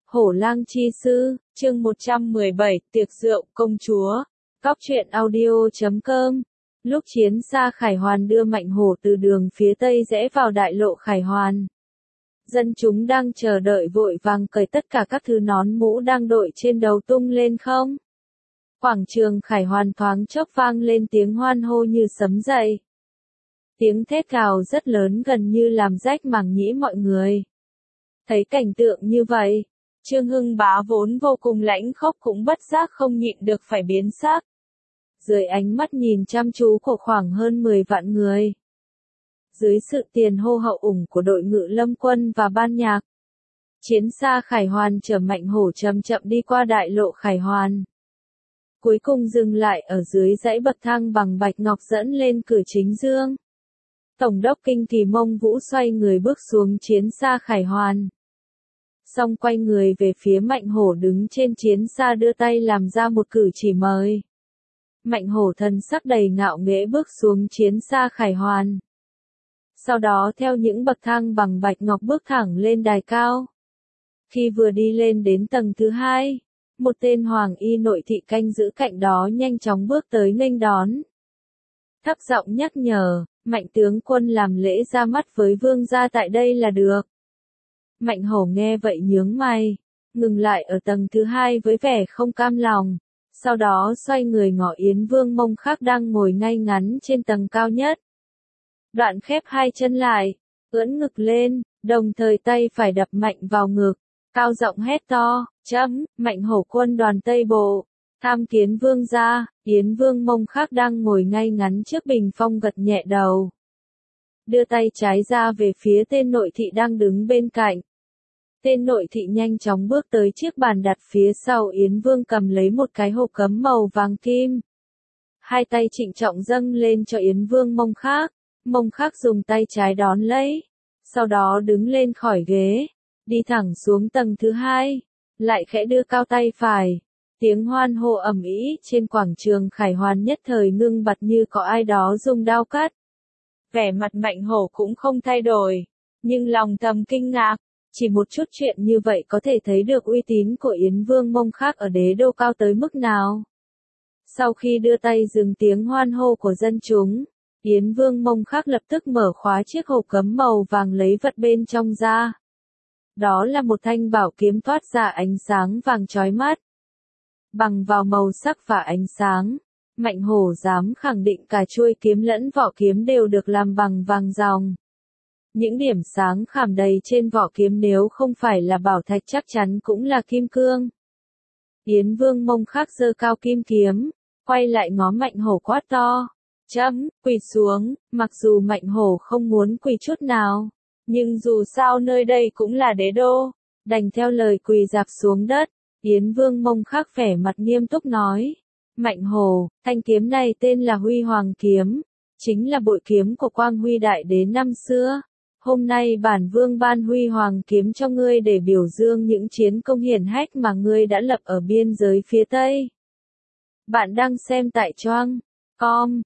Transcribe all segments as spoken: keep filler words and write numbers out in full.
Hổ lang chi sư, chương một trăm mười bảy, tiệc rượu, công chúa. Cóc truyện audio chấm com. Lúc chiến xa Khải Hoàn đưa Mạnh Hổ từ đường phía tây rẽ vào đại lộ Khải Hoàn. Dân chúng đang chờ đợi vội vàng cởi tất cả các thứ nón mũ đang đội trên đầu tung lên không. Quảng trường Khải Hoàn thoáng chốc vang lên tiếng hoan hô như sấm dậy. Tiếng thét gào rất lớn gần như làm rách màng nhĩ mọi người. Thấy cảnh tượng như vậy, Trương Hưng Bá vốn vô cùng lãnh khốc cũng bất giác không nhịn được phải biến sắc. Dưới ánh mắt nhìn chăm chú của khoảng hơn mười vạn người. Dưới sự tiền hô hậu ủng của đội ngự lâm quân và ban nhạc. Chiến xa Khải Hoàn chở Mạnh Hổ chậm chậm đi qua đại lộ Khải Hoàn. Cuối cùng dừng lại ở dưới dãy bậc thang bằng bạch ngọc dẫn lên cửa chính dương. Tổng đốc Kinh Kỳ Mông Vũ xoay người bước xuống chiến xa Khải Hoàn. Xong quay người về phía Mạnh Hổ đứng trên chiến xa đưa tay làm ra một cử chỉ mời. Mạnh Hổ thần sắc đầy ngạo nghễ bước xuống chiến xa Khải Hoàn. Sau đó theo những bậc thang bằng bạch ngọc bước thẳng lên đài cao. Khi vừa đi lên đến tầng thứ hai, một tên hoàng y nội thị canh giữ cạnh đó nhanh chóng bước tới nghênh đón. Thấp giọng nhắc nhở, Mạnh tướng quân làm lễ ra mắt với vương gia tại đây là được. Mạnh Hổ nghe vậy nhướng mày, ngừng lại ở tầng thứ hai với vẻ không cam lòng, sau đó xoay người ngó Yến Vương Mông Khắc đang ngồi ngay ngắn trên tầng cao nhất. Đoạn khép hai chân lại, ưỡn ngực lên, đồng thời tay phải đập mạnh vào ngực, cao giọng hét to, chấm, Mạnh Hổ quân đoàn Tây Bộ, tham kiến vương gia. Yến Vương Mông Khắc đang ngồi ngay ngắn trước bình phong gật nhẹ đầu. Đưa tay trái ra về phía tên nội thị đang đứng bên cạnh. Tên nội thị nhanh chóng bước tới chiếc bàn đặt phía sau Yến Vương cầm lấy một cái hộp cấm màu vàng kim. Hai tay trịnh trọng dâng lên cho Yến Vương Mông Khắc. Mông Khắc dùng tay trái đón lấy. Sau đó đứng lên khỏi ghế. Đi thẳng xuống tầng thứ hai. Lại khẽ đưa cao tay phải. Tiếng hoan hô ầm ĩ trên quảng trường Khải Hoàn nhất thời ngưng bặt như có ai đó dùng đao cắt. Vẻ mặt Mạnh Hổ cũng không thay đổi. Nhưng lòng thầm kinh ngạc. Chỉ một chút chuyện như vậy có thể thấy được uy tín của Yến Vương Mông Khắc ở đế đô cao tới mức nào. Sau khi đưa tay dừng tiếng hoan hô của dân chúng, Yến Vương Mông Khắc lập tức mở khóa chiếc hộp cấm màu vàng lấy vật bên trong ra. Đó là một thanh bảo kiếm toát ra ánh sáng vàng chói mắt. Bằng vào màu sắc và ánh sáng, Mạnh Hổ dám khẳng định cả chuôi kiếm lẫn vỏ kiếm đều được làm bằng vàng ròng. Những điểm sáng khảm đầy trên vỏ kiếm nếu không phải là bảo thạch chắc chắn cũng là kim cương. Yến Vương Mông Khắc giơ cao kim kiếm, quay lại ngó Mạnh Hổ quát to. Chấm, quỳ xuống. Mặc dù Mạnh Hổ không muốn quỳ chút nào, nhưng dù sao nơi đây cũng là đế đô, đành theo lời quỳ rạp xuống đất. Yến Vương Mông Khắc vẻ mặt nghiêm túc nói. Mạnh Hổ, thanh kiếm này tên là Huy Hoàng Kiếm, chính là bội kiếm của Quang Huy Đại Đế năm xưa. Hôm nay bản vương ban Huy Hoàng Kiếm cho ngươi để biểu dương những chiến công hiển hách mà ngươi đã lập ở biên giới phía Tây. Bạn đang xem tại choang com,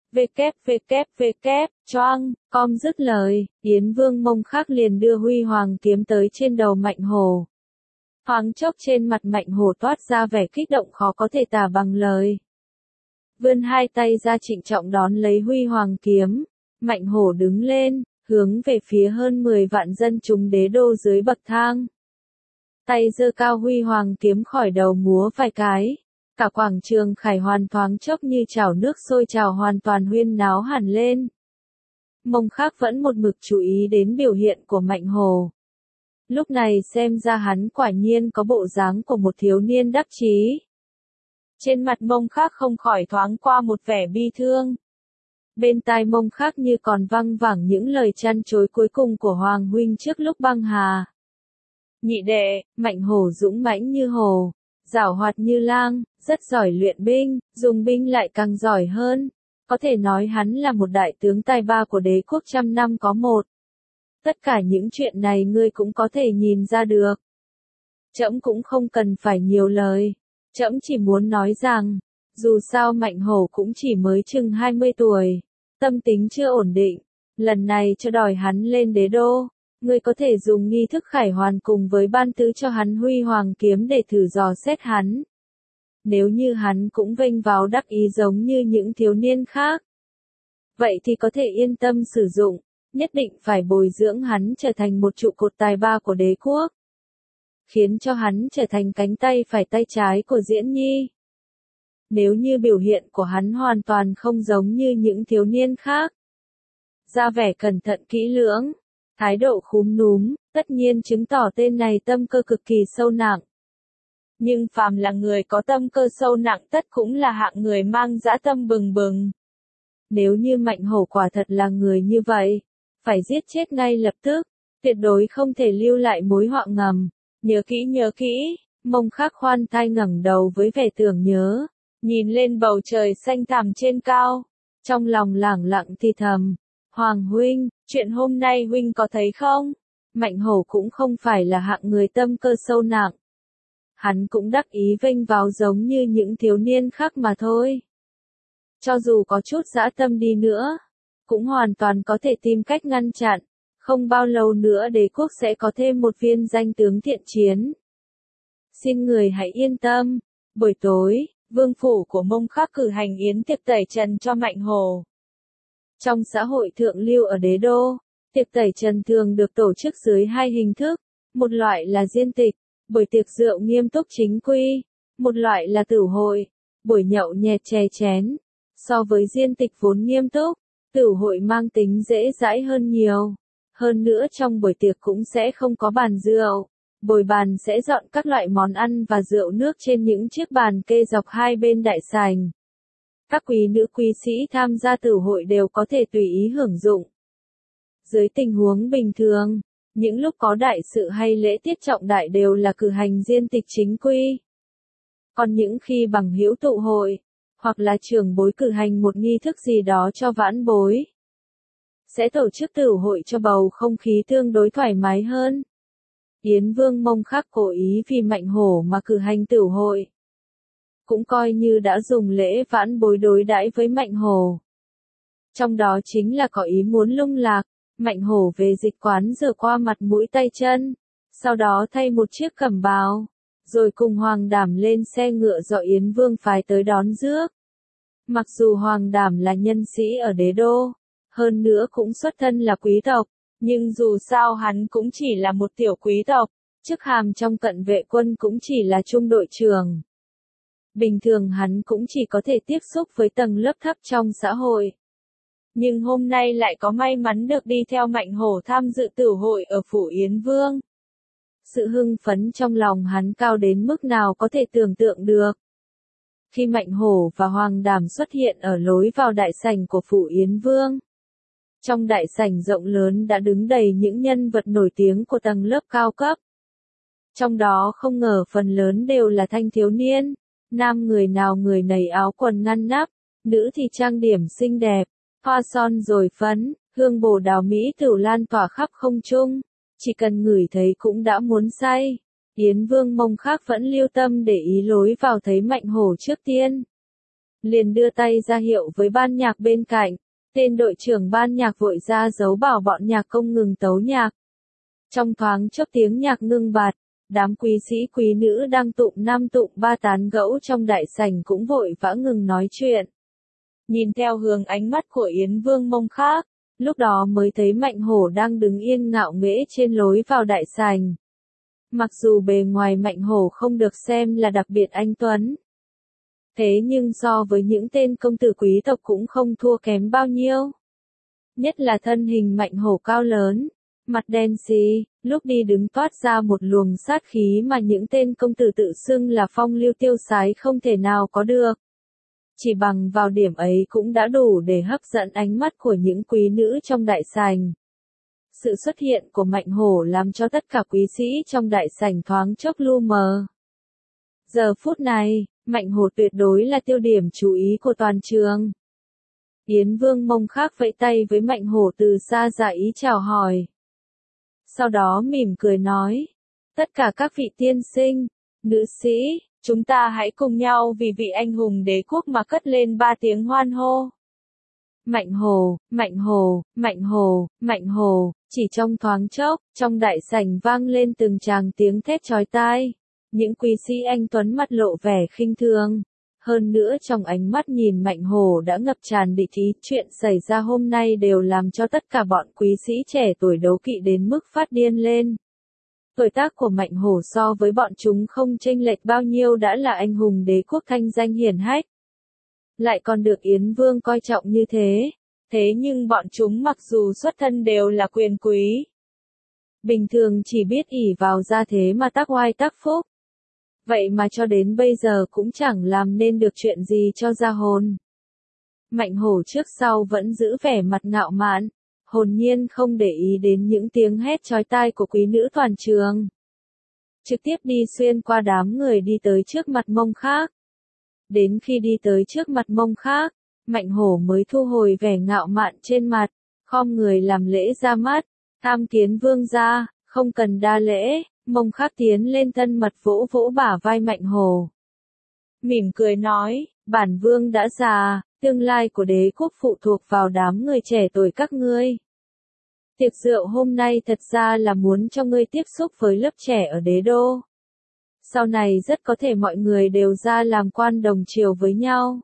www, choang com dứt lời, Yến Vương Mông Khắc liền đưa Huy Hoàng Kiếm tới trên đầu Mạnh Hổ. Thoáng chốc trên mặt Mạnh Hổ toát ra vẻ kích động khó có thể tả bằng lời. Vươn hai tay ra trịnh trọng đón lấy Huy Hoàng Kiếm, Mạnh Hổ đứng lên, hướng về phía hơn mười vạn dân chúng đế đô dưới bậc thang. Tay giơ cao Huy Hoàng Kiếm khỏi đầu múa vài cái. Cả quảng trường Khải Hoàn thoáng chốc như chảo nước sôi trào hoàn toàn huyên náo hẳn lên. Mông Khắc vẫn một mực chú ý đến biểu hiện của Mạnh Hổ. Lúc này xem ra hắn quả nhiên có bộ dáng của một thiếu niên đắc chí. Trên mặt Mông Khắc không khỏi thoáng qua một vẻ bi thương. Bên tai Mông Khắc như còn văng vẳng những lời chăn chối cuối cùng của Hoàng huynh trước lúc băng hà. Nhị đệ, Mạnh Hổ dũng mãnh như hổ, giảo hoạt như lang, rất giỏi luyện binh, dùng binh lại càng giỏi hơn. Có thể nói hắn là một đại tướng tài ba của đế quốc trăm năm có một. Tất cả những chuyện này ngươi cũng có thể nhìn ra được. Trẫm cũng không cần phải nhiều lời. Trẫm chỉ muốn nói rằng, dù sao Mạnh Hổ cũng chỉ mới chừng hai mươi tuổi, tâm tính chưa ổn định, lần này cho đòi hắn lên đế đô, Ngươi có thể dùng nghi thức khải hoàn cùng với ban tứ cho hắn huy hoàng kiếm để thử dò xét hắn. Nếu như hắn cũng vênh váo đắc ý giống như những thiếu niên khác, vậy thì có thể yên tâm sử dụng, nhất định phải bồi dưỡng hắn trở thành một trụ cột tài ba của đế quốc. Khiến cho hắn trở thành cánh tay phải tay trái của Diễn Nhi. Nếu như biểu hiện của hắn hoàn toàn không giống như những thiếu niên khác, ra vẻ cẩn thận kỹ lưỡng, thái độ khúm núm, tất nhiên chứng tỏ tên này tâm cơ cực kỳ sâu nặng. Nhưng phàm là người có tâm cơ sâu nặng tất cũng là hạng người mang dã tâm bừng bừng. Nếu như Mạnh Hổ quả thật là người như vậy, phải giết chết ngay lập tức, tuyệt đối không thể lưu lại mối họa ngầm. Nhớ kỹ nhớ kỹ, Mông Khắc khoan thai ngẩng đầu với vẻ tưởng nhớ, nhìn lên bầu trời xanh thẳm trên cao, trong lòng lẳng lặng thì thầm, Hoàng huynh, chuyện hôm nay huynh có thấy không? Mạnh Hổ cũng không phải là hạng người tâm cơ sâu nặng. Hắn cũng đắc ý vênh váo giống như những thiếu niên khác mà thôi. Cho dù có chút dã tâm đi nữa, cũng hoàn toàn có thể tìm cách ngăn chặn. Không bao lâu nữa đế quốc sẽ có thêm một viên danh tướng thiện chiến. Xin người hãy yên tâm. Buổi tối, vương phủ của Mông Khắc cử hành yến tiệc tẩy trần cho Mạnh Hổ. Trong xã hội thượng lưu ở đế đô, tiệc tẩy trần thường được tổ chức dưới hai hình thức. Một loại là diên tịch, buổi tiệc rượu nghiêm túc chính quy. Một loại là tửu hội, buổi nhậu nhẹt chè chén. So với diên tịch vốn nghiêm túc, tửu hội mang tính dễ dãi hơn nhiều. Hơn nữa trong buổi tiệc cũng sẽ không có bàn rượu, bồi bàn sẽ dọn các loại món ăn và rượu nước trên những chiếc bàn kê dọc hai bên đại sảnh. Các quý nữ quý sĩ tham gia tửu hội đều có thể tùy ý hưởng dụng. Dưới tình huống bình thường, những lúc có đại sự hay lễ tiết trọng đại đều là cử hành diên tịch chính quy. Còn những khi bằng hữu tụ hội, hoặc là trưởng bối cử hành một nghi thức gì đó cho vãn bối, sẽ tổ chức tửu hội cho bầu không khí tương đối thoải mái hơn. Yến Vương Mông Khắc cố ý vì Mạnh Hổ mà cử hành tửu hội. Cũng coi như đã dùng lễ vãn bối đối đãi với Mạnh Hổ. Trong đó chính là có ý muốn lung lạc, Mạnh Hổ về dịch quán rửa qua mặt mũi tay chân, sau đó thay một chiếc cẩm bào, rồi cùng Hoàng Đảm lên xe ngựa do Yến Vương phái tới đón rước. Mặc dù Hoàng Đảm là nhân sĩ ở đế đô, hơn nữa cũng xuất thân là quý tộc, nhưng dù sao hắn cũng chỉ là một tiểu quý tộc, chức hàm trong cận vệ quân cũng chỉ là trung đội trưởng. Bình thường hắn cũng chỉ có thể tiếp xúc với tầng lớp thấp trong xã hội. Nhưng hôm nay lại có may mắn được đi theo Mạnh Hổ tham dự tửu hội ở phủ Yến Vương. Sự hưng phấn trong lòng hắn cao đến mức nào có thể tưởng tượng được. Khi Mạnh Hổ và Hoàng Đảm xuất hiện ở lối vào đại sảnh của phủ Yến Vương. Trong đại sảnh rộng lớn đã đứng đầy những nhân vật nổi tiếng của tầng lớp cao cấp. Trong đó không ngờ phần lớn đều là thanh thiếu niên, nam người nào người nấy áo quần ngăn nắp, nữ thì trang điểm xinh đẹp, hoa son rồi phấn, hương bồ đào mỹ tửu lan tỏa khắp không trung, chỉ cần ngửi thấy cũng đã muốn say. Yến Vương Mông Khắc vẫn lưu tâm để ý lối vào thấy Mạnh Hổ trước tiên. Liền đưa tay ra hiệu với ban nhạc bên cạnh. Tên đội trưởng ban nhạc vội ra dấu bảo bọn nhạc công ngừng tấu nhạc. Trong thoáng chốc tiếng nhạc ngưng bặt, đám quý sĩ quý nữ đang tụng năm tụng ba tán gẫu trong đại sảnh cũng vội vã ngừng nói chuyện. Nhìn theo hướng ánh mắt của Yến Vương Mông Khắc, lúc đó mới thấy Mạnh Hổ đang đứng yên ngạo nghễ trên lối vào đại sảnh. Mặc dù bề ngoài Mạnh Hổ không được xem là đặc biệt anh tuấn. Thế nhưng so với những tên công tử quý tộc cũng không thua kém bao nhiêu. Nhất là thân hình Mạnh Hổ cao lớn, mặt đen xì, lúc đi đứng toát ra một luồng sát khí mà những tên công tử tự xưng là phong lưu tiêu sái không thể nào có được. Chỉ bằng vào điểm ấy cũng đã đủ để hấp dẫn ánh mắt của những quý nữ trong đại sảnh. Sự xuất hiện của Mạnh Hổ làm cho tất cả quý sĩ trong đại sảnh thoáng chốc lu mờ. Giờ phút này, Mạnh Hổ tuyệt đối là tiêu điểm chú ý của toàn trường. Yến Vương Mông Khắc vẫy tay với Mạnh Hổ từ xa ra ý chào hỏi. Sau đó mỉm cười nói, tất cả các vị tiên sinh, nữ sĩ, chúng ta hãy cùng nhau vì vị anh hùng đế quốc mà cất lên ba tiếng hoan hô. Mạnh Hồ, Mạnh Hồ, Mạnh Hồ, Mạnh Hồ, chỉ trong thoáng chốc, trong đại sảnh vang lên từng tràng tiếng thét chói tai. Những quý sĩ anh tuấn mặt lộ vẻ khinh thường. Hơn nữa trong ánh mắt nhìn Mạnh Hồ đã ngập tràn địch ý, chuyện xảy ra hôm nay đều làm cho tất cả bọn quý sĩ trẻ tuổi đấu kỵ đến mức phát điên lên. Tuổi tác của Mạnh Hổ so với bọn chúng không chênh lệch bao nhiêu đã là anh hùng đế quốc thanh danh hiển hách. Lại còn được Yến Vương coi trọng như thế. Thế nhưng bọn chúng mặc dù xuất thân đều là quyền quý. Bình thường chỉ biết ỷ vào gia thế mà tác oai tác phúc. Vậy mà cho đến bây giờ cũng chẳng làm nên được chuyện gì cho ra hồn. Mạnh Hổ trước sau vẫn giữ vẻ mặt ngạo mạn, hồn nhiên không để ý đến những tiếng hét chói tai của quý nữ toàn trường. Trực tiếp đi xuyên qua đám người đi tới trước mặt Mông Khác. Đến khi đi tới trước mặt Mông Khác, Mạnh Hổ mới thu hồi vẻ ngạo mạn trên mặt, khom người làm lễ ra mắt, tham kiến vương gia, không cần đa lễ. Mông Khác tiến lên thân mật vỗ vỗ bả vai Mạnh Hổ. Mỉm cười nói, bản vương đã già, tương lai của đế quốc phụ thuộc vào đám người trẻ tuổi các ngươi. Tiệc rượu hôm nay thật ra là muốn cho ngươi tiếp xúc với lớp trẻ ở đế đô. Sau này rất có thể mọi người đều ra làm quan đồng triều với nhau.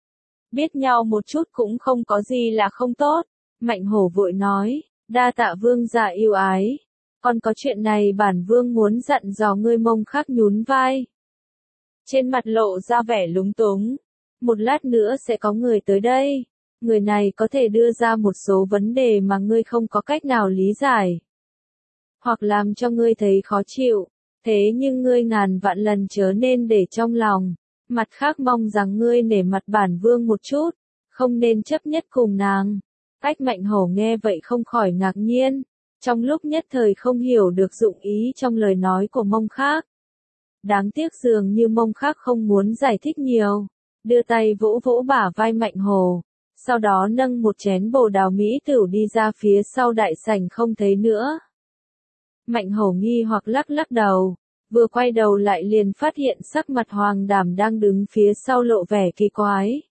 Biết nhau một chút cũng không có gì là không tốt. Mạnh Hổ vội nói, đa tạ vương gia yêu ái. Còn có chuyện này bản vương muốn dặn dò ngươi. Mông Khác nhún vai. Trên mặt lộ ra vẻ lúng túng. Một lát nữa sẽ có người tới đây. Người này có thể đưa ra một số vấn đề mà ngươi không có cách nào lý giải. Hoặc làm cho ngươi thấy khó chịu. Thế nhưng ngươi ngàn vạn lần chớ nên để trong lòng. Mặt khác mong rằng ngươi nể mặt bản vương một chút. Không nên chấp nhất cùng nàng. Cách Mạnh Hổ nghe vậy không khỏi ngạc nhiên. Trong lúc nhất thời không hiểu được dụng ý trong lời nói của Mông Khác. Đáng tiếc dường như Mông Khác không muốn giải thích nhiều. Đưa tay vỗ vỗ bả vai Mạnh Hổ. Sau đó nâng một chén bồ đào mỹ tửu đi ra phía sau đại sảnh không thấy nữa. Mạnh Hổ nghi hoặc lắc lắc đầu. Vừa quay đầu lại liền phát hiện sắc mặt Hoàng Đàm đang đứng phía sau lộ vẻ kỳ quái.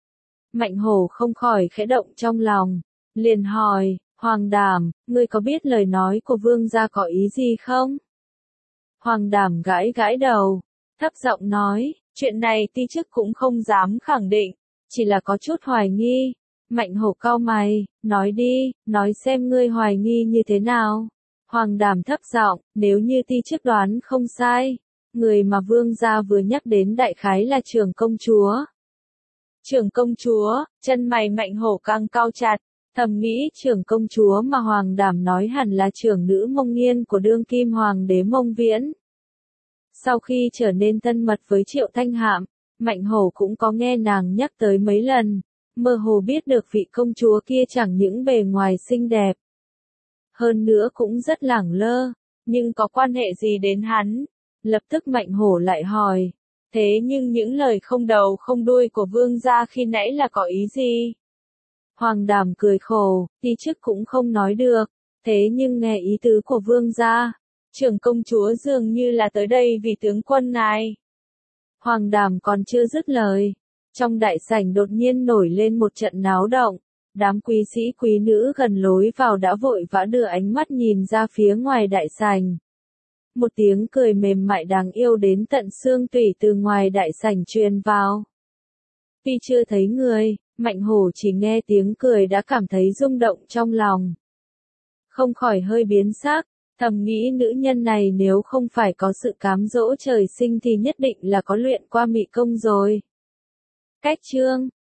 Mạnh Hổ không khỏi khẽ động trong lòng. Liền hỏi, Hoàng Đàm, ngươi có biết lời nói của vương gia có ý gì không? Hoàng Đàm gãi gãi đầu, thấp giọng nói, chuyện này ti chức cũng không dám khẳng định, chỉ là có chút hoài nghi. Mạnh Hổ cau mày, nói đi, nói xem ngươi hoài nghi như thế nào. Hoàng Đàm thấp giọng, nếu như ti chức đoán không sai, người mà vương gia vừa nhắc đến đại khái là trưởng công chúa. Trưởng công chúa, chân mày Mạnh Hổ căng cau chặt. Thầm nghĩ trưởng công chúa mà Hoàng Đàm nói hẳn là trưởng nữ Mông Nghiên của đương kim hoàng đế Mông Viễn. Sau khi trở nên thân mật với Triệu Thanh Hạm, Mạnh Hổ cũng có nghe nàng nhắc tới mấy lần, mơ hồ biết được vị công chúa kia chẳng những bề ngoài xinh đẹp. Hơn nữa cũng rất lẳng lơ, nhưng có quan hệ gì đến hắn? Lập tức Mạnh Hổ lại hỏi, thế nhưng những lời không đầu không đuôi của vương gia khi nãy là có ý gì? Hoàng Đàm cười khổ, ti chức cũng không nói được, thế nhưng nghe ý tứ của vương gia, trưởng công chúa dường như là tới đây vì tướng quân ngài. Hoàng Đàm còn chưa dứt lời, trong đại sảnh đột nhiên nổi lên một trận náo động, đám quý sĩ quý nữ gần lối vào đã vội vã đưa ánh mắt nhìn ra phía ngoài đại sảnh. Một tiếng cười mềm mại đáng yêu đến tận xương tủy từ ngoài đại sảnh truyền vào. Tuy chưa thấy người, Mạnh Hổ chỉ nghe tiếng cười đã cảm thấy rung động trong lòng. Không khỏi hơi biến sắc, thầm nghĩ nữ nhân này nếu không phải có sự cám dỗ trời sinh thì nhất định là có luyện qua mị công rồi. Cách chương